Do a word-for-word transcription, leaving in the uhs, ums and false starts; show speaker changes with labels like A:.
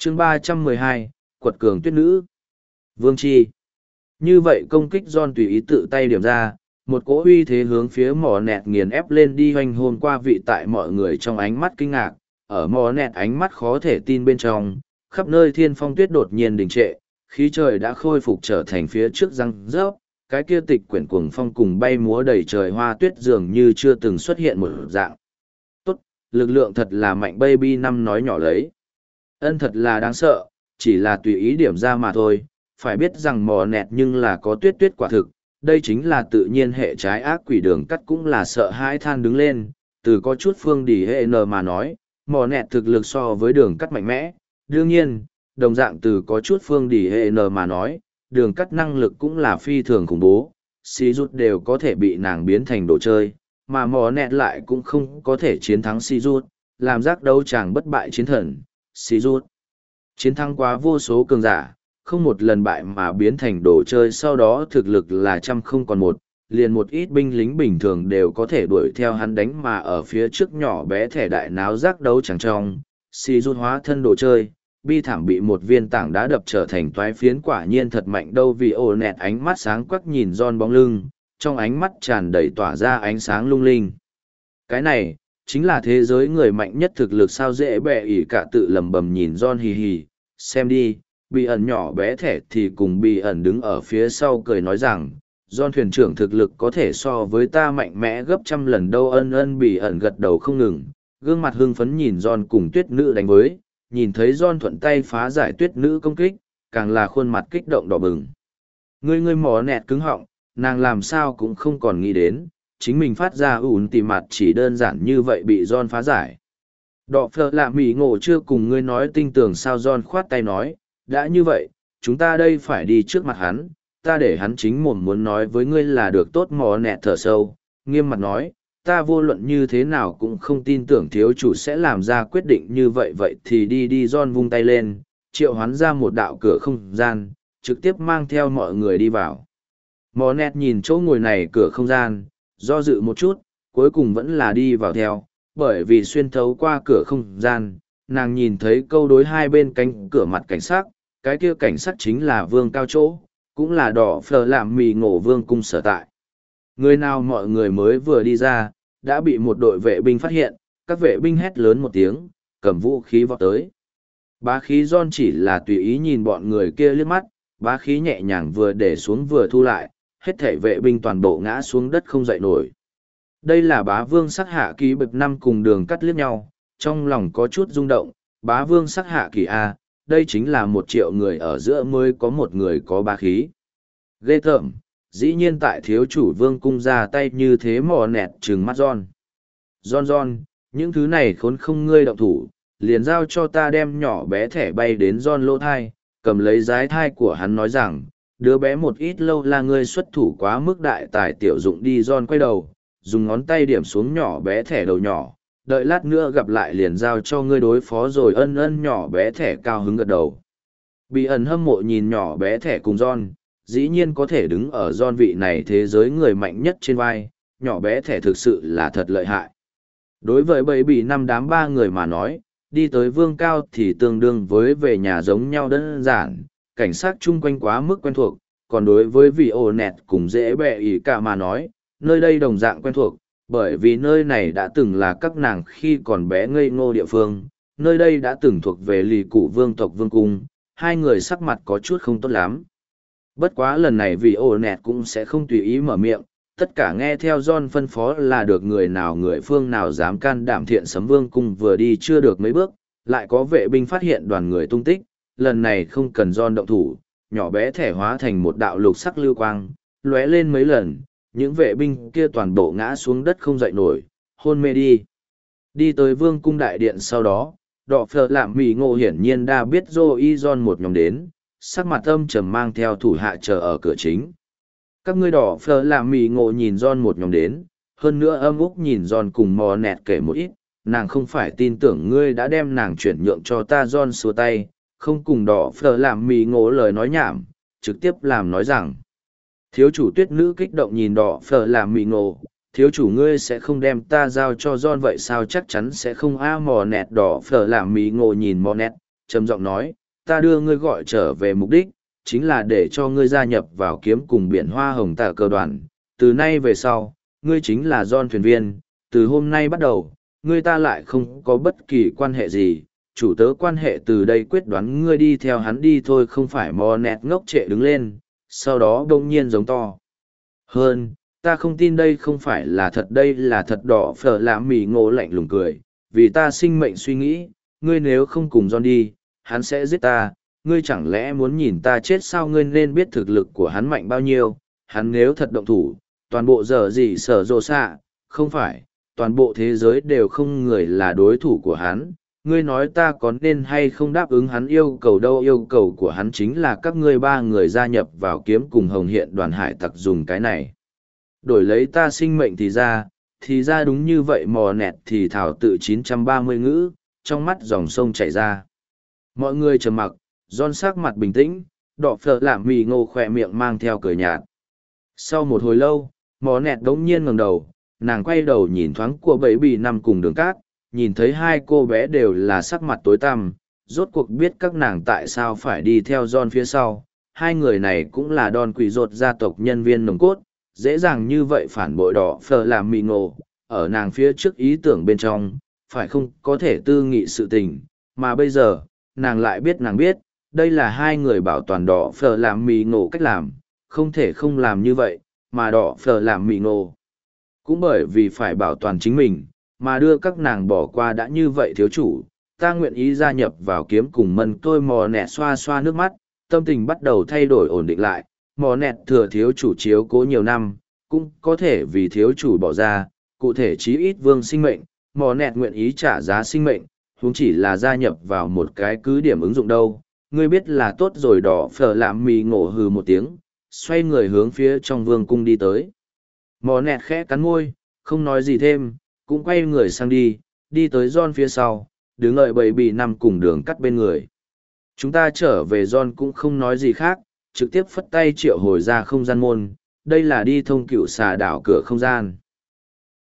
A: chương ba trăm mười hai, quật cường tuyết nữ. Vương Chi. Như vậy công kích John tùy ý tự tay điểm ra, một cỗ uy thế hướng phía mỏ nẹt nghiền ép lên đi hoành hôn qua vị tại mọi người trong ánh mắt kinh ngạc, ở mỏ nẹt ánh mắt khó thể tin bên trong, khắp nơi thiên phong tuyết đột nhiên đình trệ, khí trời đã khôi phục trở thành phía trước răng rớp, cái kia tịch quyển cuồng phong cùng bay múa đầy trời hoa tuyết dường như chưa từng xuất hiện một dạng. Tốt, lực lượng thật là mạnh, baby năm nói nhỏ lấy. Ân thật là đáng sợ, chỉ là tùy ý điểm ra mà thôi, phải biết rằng mò nẹt nhưng là có tuyết tuyết quả thực, đây chính là tự nhiên hệ trái ác quỷ. Đường cắt cũng là sợ hãi than đứng lên, từ có chút phương đỉ hệ n mà nói, mò nẹt thực lực so với đường cắt mạnh mẽ, đương nhiên, đồng dạng từ có chút phương đỉ hệ n mà nói, đường cắt năng lực cũng là phi thường khủng bố, xì rút đều có thể bị nàng biến thành đồ chơi, mà mò nẹt lại cũng không có thể chiến thắng xì rút, làm giác đấu chàng bất bại chiến thần, xì rút. Chiến thắng quá vô số cường giả, không một lần bại mà biến thành đồ chơi, sau đó thực lực là trăm không còn một, liền một ít binh lính bình thường đều có thể đuổi theo hắn đánh, mà ở phía trước nhỏ bé thẻ đại náo giác đấu chẳng trong, xì rút hóa thân đồ chơi, bi thảm bị một viên tảng đá đập trở thành toái phiến, quả nhiên thật mạnh đâu. Vì ổ nẹt ánh mắt sáng quắc nhìn John bóng lưng, trong ánh mắt tràn đầy tỏa ra ánh sáng lung linh. Cái này, chính là thế giới người mạnh nhất thực lực sao? Dễ bẹ ỉ cả tự lầm bầm nhìn John hì hì, xem đi. Bị ẩn nhỏ bé thẻ thì cùng bị ẩn đứng ở phía sau cười nói rằng, John thuyền trưởng thực lực có thể so với ta mạnh mẽ gấp trăm lần đâu. Ân ân bị ẩn gật đầu không ngừng, gương mặt hưng phấn nhìn John cùng tuyết nữ đánh với, nhìn thấy John thuận tay phá giải tuyết nữ công kích, càng là khuôn mặt kích động đỏ bừng. Ngươi ngươi mỏ nẹt cứng họng, nàng làm sao cũng không còn nghĩ đến, chính mình phát ra ủn tỉ mặt chỉ đơn giản như vậy bị John phá giải. Đọ phở lạ mỉ ngộ chưa cùng ngươi nói tinh tường sao? John khoát tay nói, đã như vậy, chúng ta đây phải đi trước mặt hắn, ta để hắn chính mồm muốn nói với ngươi là được. Tốt. Mỏ nẹt thở sâu, nghiêm mặt nói, ta vô luận như thế nào cũng không tin tưởng thiếu chủ sẽ làm ra quyết định như vậy. Vậy thì đi đi. John vung tay lên, triệu hoán ra một đạo cửa không gian, trực tiếp mang theo mọi người đi vào. Mỏ nẹt nhìn chỗ ngồi này cửa không gian, do dự một chút, cuối cùng vẫn là đi vào theo, bởi vì xuyên thấu qua cửa không gian, nàng nhìn thấy câu đối hai bên cánh cửa mặt cảnh sát, cái kia cảnh sát chính là vương cao chỗ, cũng là đỏ phở làm mì ngộ vương cung sở tại. Người nào mọi người mới vừa đi ra, đã bị một đội vệ binh phát hiện, các vệ binh hét lớn một tiếng, cầm vũ khí vọt tới. Bá khí John chỉ là tùy ý nhìn bọn người kia liếc mắt, bá khí nhẹ nhàng vừa để xuống vừa thu lại, hết thảy vệ binh toàn bộ ngã xuống đất không dậy nổi. Đây là bá vương sắc hạ kỳ bậc năm cùng đường cắt liếc nhau, trong lòng có chút rung động, bá vương sắc hạ kỳ A, đây chính là một triệu người ở giữa mới có một người có bá khí. Ghê tởm, dĩ nhiên tại thiếu chủ vương cung ra tay như thế. Mò nẹt trừng mắt John. John John, những thứ này khốn không ngươi động thủ, liền giao cho ta. Đem nhỏ bé thẻ bay đến John lỗ thai, cầm lấy giái thai của hắn nói rằng, đứa bé một ít lâu là ngươi xuất thủ quá mức đại tài tiểu dụng đi. John quay đầu, dùng ngón tay điểm xuống nhỏ bé thẻ đầu nhỏ, đợi lát nữa gặp lại liền giao cho ngươi đối phó rồi. Ân ân. Nhỏ bé thẻ cao hứng gật đầu. Bị ẩn hâm mộ nhìn nhỏ bé thẻ cùng John, dĩ nhiên có thể đứng ở John vị này thế giới người mạnh nhất trên vai, nhỏ bé thẻ thực sự là thật lợi hại. Đối với bầy bị năm đám ba người mà nói, đi tới vương cao thì tương đương với về nhà giống nhau đơn giản, cảnh sát chung quanh quá mức quen thuộc, còn đối với vị ổ nẹt cùng dễ bẹ ỉ cả mà nói, nơi đây đồng dạng quen thuộc, bởi vì nơi này đã từng là các nàng khi còn bé ngây ngô địa phương, nơi đây đã từng thuộc về lì cụ vương tộc vương cung. Hai người sắc mặt có chút không tốt lắm. Bất quá lần này vì ổ nẹt cũng sẽ không tùy ý mở miệng, tất cả nghe theo John phân phó là được. Người nào người phương nào dám can đảm thiện sấm vương cung vừa đi chưa được mấy bước, lại có vệ binh phát hiện đoàn người tung tích. Lần này không cần John động thủ, nhỏ bé thẻ hóa thành một đạo lục sắc lưu quang, lóe lên mấy lần, những vệ binh kia toàn bộ ngã xuống đất không dậy nổi, hôn mê đi. Đi tới vương cung đại điện sau đó, đọ phở làm mì ngộ hiển nhiên đã biết Joey John một nhóm đến, sắc mặt âm trầm mang theo thủ hạ chờ ở cửa chính. Các ngươi đỏ phở làm mì ngộ nhìn John một nhóm đến, hơn nữa âm úc nhìn John cùng mò nẹt kể một ít, nàng không phải tin tưởng ngươi đã đem nàng chuyển nhượng cho ta. John xua tay, không cùng đỏ phở làm mì ngộ lời nói nhảm, trực tiếp làm nói rằng. Thiếu chủ tuyết nữ kích động nhìn đỏ phở làm mì ngộ, thiếu chủ ngươi sẽ không đem ta giao cho John vậy sao? Chắc chắn sẽ không. A mò nẹt. Đỏ phở làm mì ngộ nhìn mò nẹt, trầm giọng nói, ta đưa ngươi gọi trở về mục đích, chính là để cho ngươi gia nhập vào kiếm cùng biển hoa hồng tạ cờ đoàn. Từ nay về sau, ngươi chính là John thuyền viên, từ hôm nay bắt đầu, ngươi ta lại không có bất kỳ quan hệ gì, chủ tớ quan hệ từ đây quyết đoán ngươi đi theo hắn đi thôi không phải mò nẹt ngốc trệ đứng lên, sau đó đông nhiên giống to. Hơn, ta không tin đây không phải là thật đây là thật đỏ phở làm mì ngộ lạnh lùng cười, vì ta sinh mệnh suy nghĩ, ngươi nếu không cùng John đi, hắn sẽ giết ta, ngươi chẳng lẽ muốn nhìn ta chết sao ngươi nên biết thực lực của hắn mạnh bao nhiêu, hắn nếu thật động thủ, toàn bộ giờ gì sở rồ xạ, không phải, toàn bộ thế giới đều không người là đối thủ của hắn. Ngươi nói ta có nên hay không đáp ứng hắn yêu cầu đâu yêu cầu của hắn chính là các ngươi ba người gia nhập vào kiếm cùng hồng hiện đoàn hải tặc dùng cái này. Đổi lấy ta sinh mệnh thì ra, thì ra đúng như vậy mò nẹt thì thảo tự chín trăm ba mươi ngữ, trong mắt dòng sông chảy ra. Mọi người trầm mặc, John sắc mặt bình tĩnh, đỏ phở làm mì ngô khỏe miệng mang theo cười nhạt. Sau một hồi lâu, mò nẹt đống nhiên ngẩng đầu, nàng quay đầu nhìn thoáng của bẫy bì nằm cùng đường cát, nhìn thấy hai cô bé đều là sắc mặt tối tăm, rốt cuộc biết các nàng tại sao phải đi theo John phía sau. Hai người này cũng là đòn quỷ rột gia tộc nhân viên nồng cốt, dễ dàng như vậy phản bội đỏ phở làm mì ngộ, ở nàng phía trước ý tưởng bên trong, phải không có thể tư nghị sự tình, mà bây giờ, nàng lại biết nàng biết, đây là hai người bảo toàn đỏ phở làm mì ngộ cách làm, không thể không làm như vậy, mà đỏ phở làm mì ngộ. Cũng bởi vì phải bảo toàn chính mình, mà đưa các nàng bỏ qua đã như vậy thiếu chủ, ta nguyện ý gia nhập vào kiếm cùng mân tôi mò nẹt xoa xoa nước mắt, tâm tình bắt đầu thay đổi ổn định lại, mò nẹt thừa thiếu chủ chiếu cố nhiều năm, cũng có thể vì thiếu chủ bỏ ra, cụ thể chí ít vương sinh mệnh, mò nẹt nguyện ý trả giá sinh mệnh, huống chỉ là gia nhập vào một cái cứ điểm ứng dụng đâu, ngươi biết là tốt rồi đỏ phở làm mì ngộ hừ một tiếng, xoay người hướng phía trong vương cung đi tới. Mò nẹt khẽ cắn môi, không nói gì thêm, cũng quay người sang đi, đi tới John phía sau, đứng đợi bầy bì nằm cùng đường cắt bên người. Chúng ta trở về John cũng không nói gì khác, trực tiếp phất tay triệu hồi ra không gian môn, đây là đi thông cựu xà đảo cửa không gian.